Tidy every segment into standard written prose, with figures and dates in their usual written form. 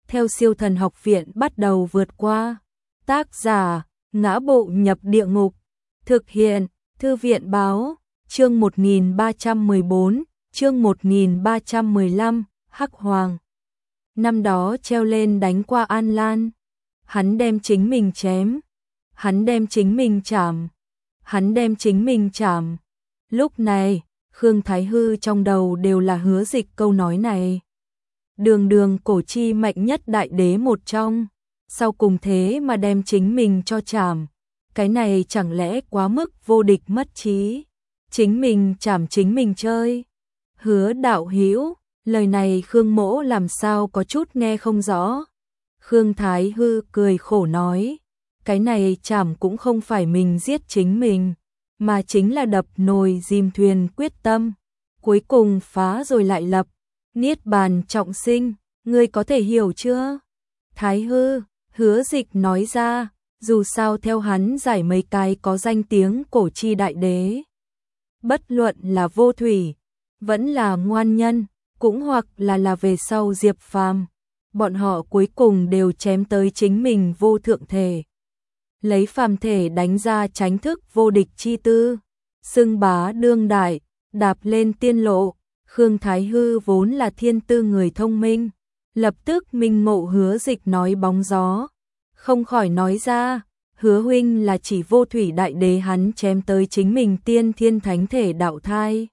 theo Siêu Thần Học Viện bắt đầu vượt qua. Tác giả: Ngã Bộ Nhập Địa Ngục. Thực hiện: Thư viện báo. Chương 1314, chương 1315, Hắc Hoàng. Năm đó treo lên đánh qua An Lan. Hắn đem chính mình chém. Hắn đem chính mình chảm. Hắn đem chính mình chảm. Lúc này, Khương Thái Hư trong đầu đều là Hứa Dịch câu nói này. Đường đường cổ chi mạnh nhất đại đế một trong, sau cùng thế mà đem chính mình cho chảm. Cái này chẳng lẽ quá mức vô địch mất trí? Chính mình chảm chính mình chơi. Hứa đạo hữu, lời này Khương Mỗ làm sao có chút nghe không rõ. Khương Thái Hư cười khổ nói, cái này chảm cũng không phải mình giết chính mình, mà chính là đập nồi dìm thuyền quyết tâm, cuối cùng phá rồi lại lập, niết bàn trọng sinh, ngươi có thể hiểu chưa? Thái Hư, Hứa Dịch nói ra, dù sao theo hắn giải mấy cái có danh tiếng cổ chi đại đế. Bất luận là Vô Thủy, vẫn là Ngoan Nhân, cũng hoặc là về sau Diệp Phàm, bọn họ cuối cùng đều chém tới chính mình vô thượng thể. Lấy phàm thể đánh ra tránh thức vô địch chi tư, xưng bá đương đại, đạp lên tiên lộ. Khương Thái Hư vốn là thiên tư người thông minh, lập tức minh ngộ Hứa Dịch nói bóng gió, không khỏi nói ra, Hứa huynh là chỉ Vô Thủy đại đế hắn chém tới chính mình tiên thiên thánh thể đạo thai.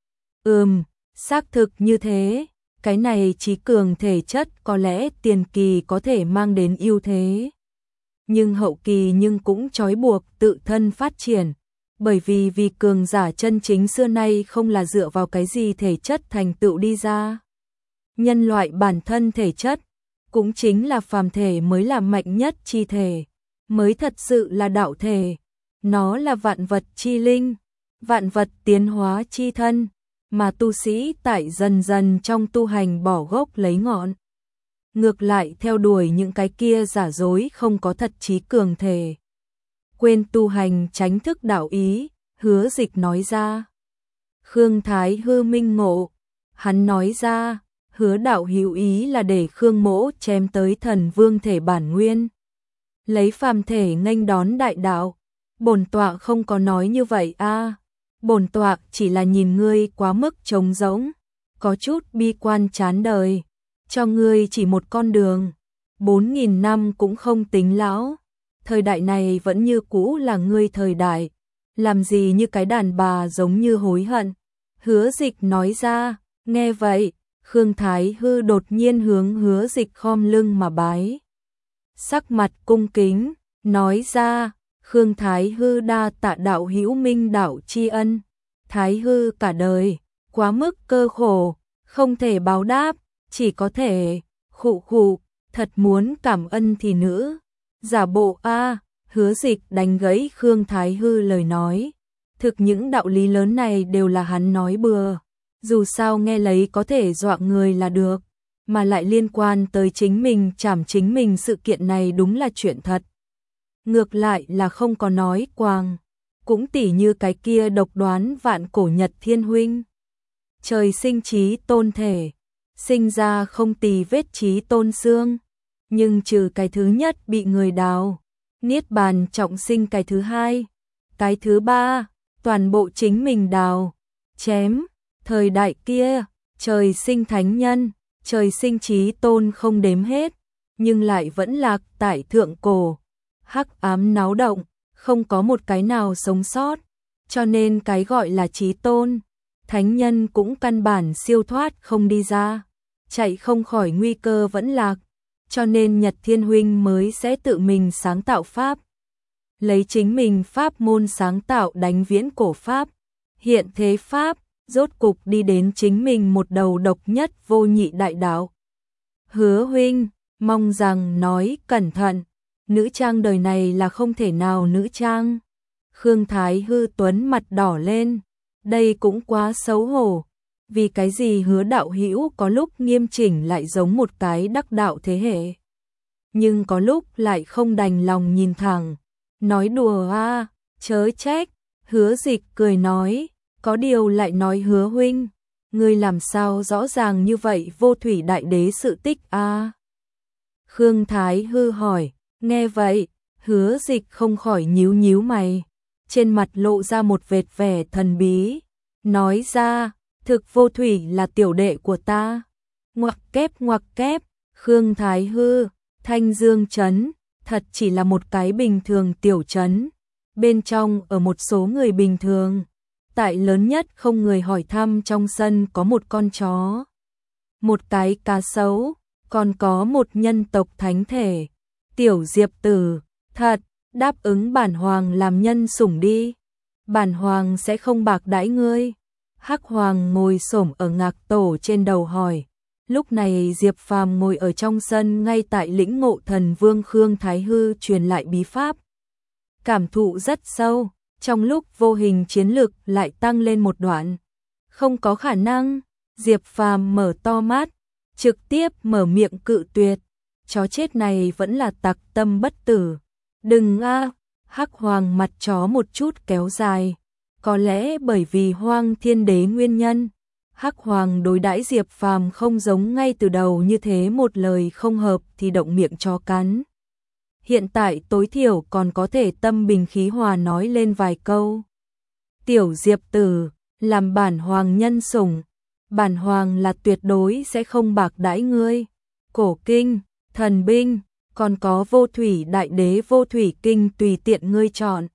Xác thực như thế, cái này trí cường thể chất có lẽ tiền kỳ có thể mang đến ưu thế, nhưng hậu kỳ nhưng cũng trói buộc tự thân phát triển, bởi vì cường giả chân chính xưa nay không là dựa vào cái gì thể chất thành tựu đi ra. Nhân loại bản thân thể chất, cũng chính là phàm thể mới là mạnh nhất chi thể, mới thật sự là đạo thể, nó là vạn vật chi linh, vạn vật tiến hóa chi thân, mà tu sĩ tại dần dần trong tu hành bỏ gốc lấy ngọn. Ngược lại theo đuổi những cái kia giả dối không có thật trí cường thể. Quên tu hành tránh thức đạo ý, Hứa Dịch nói ra. Khương Thái Hư minh ngộ, hắn nói ra, Hứa đạo hữu ý là để Khương Mỗ chém tới thần vương thể bản nguyên, lấy phàm thể nghênh đón đại đạo. Bổn tọa không có nói như vậy a, bổn tọa chỉ là nhìn ngươi quá mức trống rỗng, có chút bi quan chán đời, cho ngươi chỉ một con đường, 4.000 năm cũng không tính lão, thời đại này vẫn như cũ là ngươi thời đại, làm gì như cái đàn bà giống như hối hận. Hứa Dịch nói ra. Nghe vậy, Khương Thái Hư đột nhiên hướng Hứa Dịch khom lưng mà bái, sắc mặt cung kính, nói ra, Khương Thái Hư đa tạ đạo hữu minh đạo tri ân. Thái Hư cả đời quá mức cơ khổ, không thể báo đáp, chỉ có thể khụ khụ, thật muốn cảm ơn thì nữ giả bộ a. Hứa Dịch đánh gãy Khương Thái Hư lời nói, thực những đạo lý lớn này đều là hắn nói bừa, dù sao nghe lấy có thể dọa người là được, mà lại liên quan tới chính mình chảm chính mình sự kiện này đúng là chuyện thật. Ngược lại là không có nói quàng, cũng tỉ như cái kia độc đoán vạn cổ Nhật Thiên huynh. Trời sinh trí tôn thể, sinh ra không tì vết trí tôn xương, nhưng trừ cái thứ nhất bị người đào, niết bàn trọng sinh cái thứ hai, cái thứ ba, toàn bộ chính mình đào, chém. Thời đại kia, trời sinh thánh nhân, trời sinh trí tôn không đếm hết, nhưng lại vẫn lạc tại thượng cổ. Hắc ám náo động, không có một cái nào sống sót, cho nên cái gọi là trí tôn, thánh nhân cũng căn bản siêu thoát không đi ra, chạy không khỏi nguy cơ vẫn lạc, cho nên Nhật Thiên huynh mới sẽ tự mình sáng tạo pháp, lấy chính mình pháp môn sáng tạo đánh viễn cổ pháp, hiện thế pháp, rốt cục đi đến chính mình một đầu độc nhất vô nhị đại đạo. Hứa huynh, mong rằng nói cẩn thận, nữ trang đời này là không thể nào nữ trang. Khương Thái Hư tuấn mặt đỏ lên, đây cũng quá xấu hổ, vì cái gì Hứa đạo hữu có lúc nghiêm chỉnh lại giống một cái đắc đạo thế hệ, nhưng có lúc lại không đành lòng nhìn thẳng, nói đùa a, chớ trách. Hứa Dịch cười nói, có điều lại nói Hứa huynh, ngươi làm sao rõ ràng như vậy Vô Thủy đại đế sự tích a? Khương Thái Hư hỏi, nghe vậy, Hứa Dịch không khỏi nhíu nhíu mày, trên mặt lộ ra một vệt vẻ thần bí, nói ra, thực vô thủy là tiểu đệ của ta. Ngoặc kép, Khương Thái Hư, Thanh Dương Trấn, thật chỉ là một cái bình thường tiểu trấn, bên trong ở một số người bình thường. Tại lớn nhất không người hỏi thăm trong sân có một con chó, một cái cá sấu, còn có một nhân tộc thánh thể. Tiểu Diệp Tử, thật, đáp ứng bản hoàng làm nhân sủng đi. Bản hoàng sẽ không bạc đãi ngươi. Hắc Hoàng ngồi xổm ở ngạc tổ trên đầu hỏi. Lúc này Diệp Phàm ngồi ở trong sân ngay tại lĩnh ngộ thần vương Khương Thái Hư truyền lại bí pháp. Cảm thụ rất sâu, trong lúc vô hình chiến lực lại tăng lên một đoạn. Không có khả năng, Diệp Phàm mở to mắt, trực tiếp mở miệng cự tuyệt. Chó chết này vẫn là tặc tâm bất tử. Đừng a, Hắc Hoàng mặt chó một chút kéo dài. Có lẽ bởi vì Hoang Thiên Đế nguyên nhân, Hắc Hoàng đối đãi Diệp Phàm không giống ngay từ đầu như thế, một lời không hợp thì động miệng chó cắn. Hiện tại tối thiểu còn có thể tâm bình khí hòa nói lên vài câu. Tiểu Diệp Tử, làm bản hoàng nhân sủng, bản hoàng là tuyệt đối sẽ không bạc đãi ngươi. Cổ kinh, thần binh, còn có vô thủy đại đế vô thủy kinh tùy tiện ngươi chọn.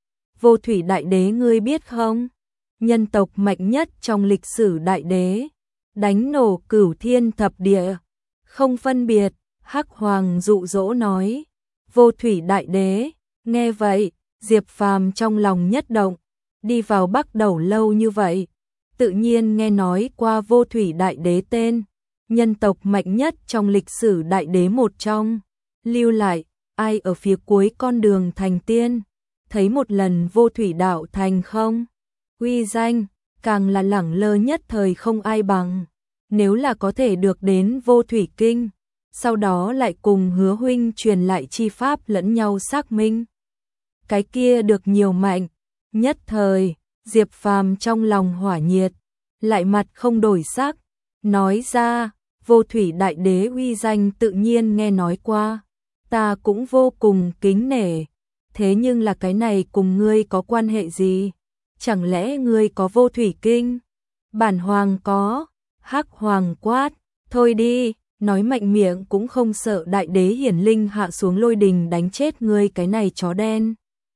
Vô thủy đại đế ngươi biết không? Nhân tộc mạnh nhất trong lịch sử đại đế, đánh nổ cửu thiên thập địa, không phân biệt. Hắc Hoàng dụ dỗ nói. Vô thủy đại đế, nghe vậy, Diệp Phàm trong lòng nhất động, đi vào Bắc Đầu lâu như vậy, tự nhiên nghe nói qua vô thủy đại đế tên, nhân tộc mạnh nhất trong lịch sử đại đế một trong, lưu lại, ai ở phía cuối con đường thành tiên, thấy một lần vô thủy đạo thành không, uy danh, càng là lẳng lơ nhất thời không ai bằng, nếu là có thể được đến vô thủy kinh, sau đó lại cùng Hứa huynh truyền lại chi pháp lẫn nhau xác minh. Cái kia được nhiều mạnh, nhất thời, Diệp Phàm trong lòng hỏa nhiệt, lại mặt không đổi sắc, nói ra, vô thủy đại đế uy danh tự nhiên nghe nói qua, ta cũng vô cùng kính nể, thế nhưng là cái này cùng ngươi có quan hệ gì? Chẳng lẽ ngươi có vô thủy kinh? Bản hoàng có. Hắc Hoàng quát, thôi đi. Nói mạnh miệng cũng không sợ đại đế hiển linh hạ xuống lôi đình đánh chết ngươi cái này chó đen.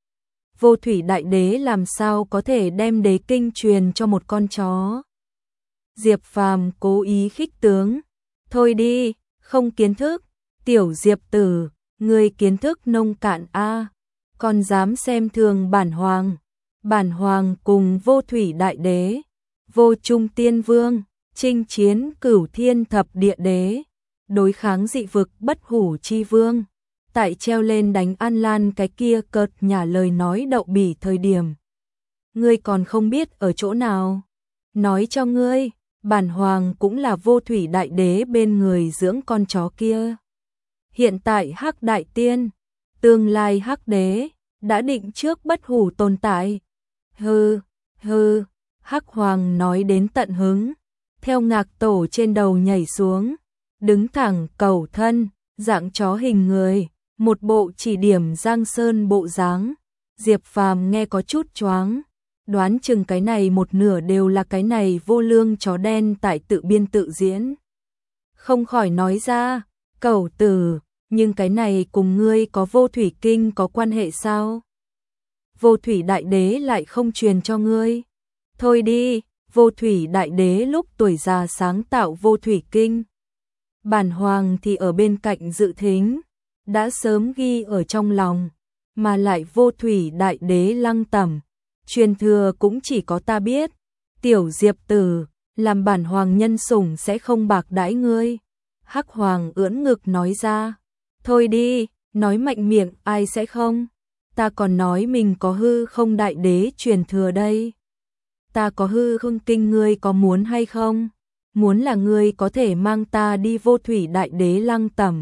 Vô thủy đại đế làm sao có thể đem đế kinh truyền cho một con chó. Diệp Phàm cố ý khích tướng. Thôi đi, không kiến thức. Tiểu Diệp Tử, ngươi kiến thức nông cạn a, còn dám xem thường bản hoàng. Bản hoàng cùng vô thủy đại đế, vô trung tiên vương, chinh chiến cửu thiên thập địa đế, đối kháng dị vực bất hủ chi vương, tại treo lên đánh An Lan cái kia cợt nhả lời nói đậu bỉ thời điểm. Ngươi còn không biết ở chỗ nào. Nói cho ngươi, bản hoàng cũng là vô thủy đại đế bên người dưỡng con chó kia. Hiện tại Hắc Đại Tiên, tương lai Hắc Đế, đã định trước bất hủ tồn tại. Hừ, hừ, Hắc Hoàng nói đến tận hứng, theo ngạc tổ trên đầu nhảy xuống, đứng thẳng cầu thân, dạng chó hình người, một bộ chỉ điểm Giang Sơn bộ dáng. Diệp Phàm nghe có chút choáng, đoán chừng cái này một nửa đều là cái này vô lương chó đen tại tự biên tự diễn. Không khỏi nói ra, cẩu tử, nhưng cái này cùng ngươi có vô thủy kinh có quan hệ sao? Vô thủy đại đế lại không truyền cho ngươi. Thôi đi, vô thủy đại đế lúc tuổi già sáng tạo vô thủy kinh. Bản hoàng thì ở bên cạnh dự thính, đã sớm ghi ở trong lòng, mà lại vô thủy đại đế lăng tẩm, truyền thừa cũng chỉ có ta biết. Tiểu Diệp Tử, làm bản hoàng nhân sủng sẽ không bạc đãi ngươi. Hắc Hoàng ưỡn ngực nói ra, thôi đi, nói mạnh miệng ai sẽ không, ta còn nói mình có hư không đại đế truyền thừa đây. Ta có hư không kinh ngươi có muốn hay không? Muốn là ngươi có thể mang ta đi vô thủy đại đế lăng tẩm,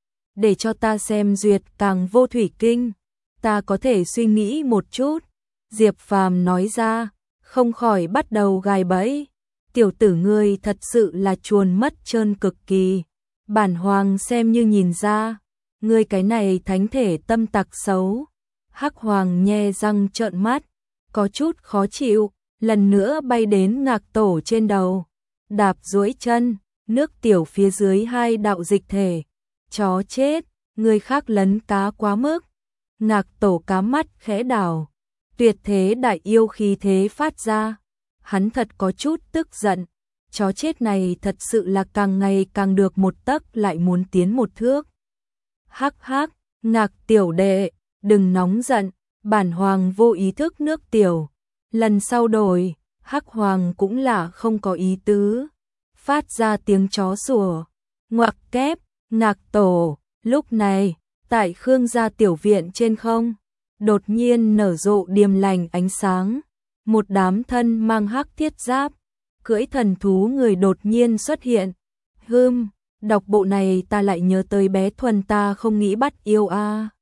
để cho ta xem duyệt càng vô thủy kinh, ta có thể suy nghĩ một chút. Diệp Phàm nói ra, không khỏi bắt đầu gài bẫy. Tiểu tử ngươi thật sự là chuồn mất trơn cực kỳ. Bản hoàng xem như nhìn ra, ngươi cái này thánh thể tâm tặc xấu. Hắc hoàng nhe răng trợn mắt, có chút khó chịu, lần nữa bay đến Ngạc Tổ trên đầu, đạp duỗi chân, nước tiểu phía dưới hai đạo dịch thể. Chó chết, người khác lấn cá quá mức. Ngạc Tổ cá mắt khẽ đảo, tuyệt thế đại yêu khí thế phát ra. Hắn thật có chút tức giận, chó chết này thật sự là càng ngày càng được một tấc lại muốn tiến một thước. Hắc hắc, Ngạc tiểu đệ, đừng nóng giận, bản hoàng vô ý thức nước tiểu. Lần sau đổi, Hắc hoàng cũng là không có ý tứ. Phát ra tiếng chó sủa, ngoặc kép, Ngạc Tổ. Lúc này, tại Khương gia tiểu viện trên không, đột nhiên nở rộ điềm lành ánh sáng. Một đám thân mang hắc thiết giáp, cưỡi thần thú người đột nhiên xuất hiện. Đọc bộ này ta lại nhớ tới bé Thuần ta không nghĩ bắt yêu a.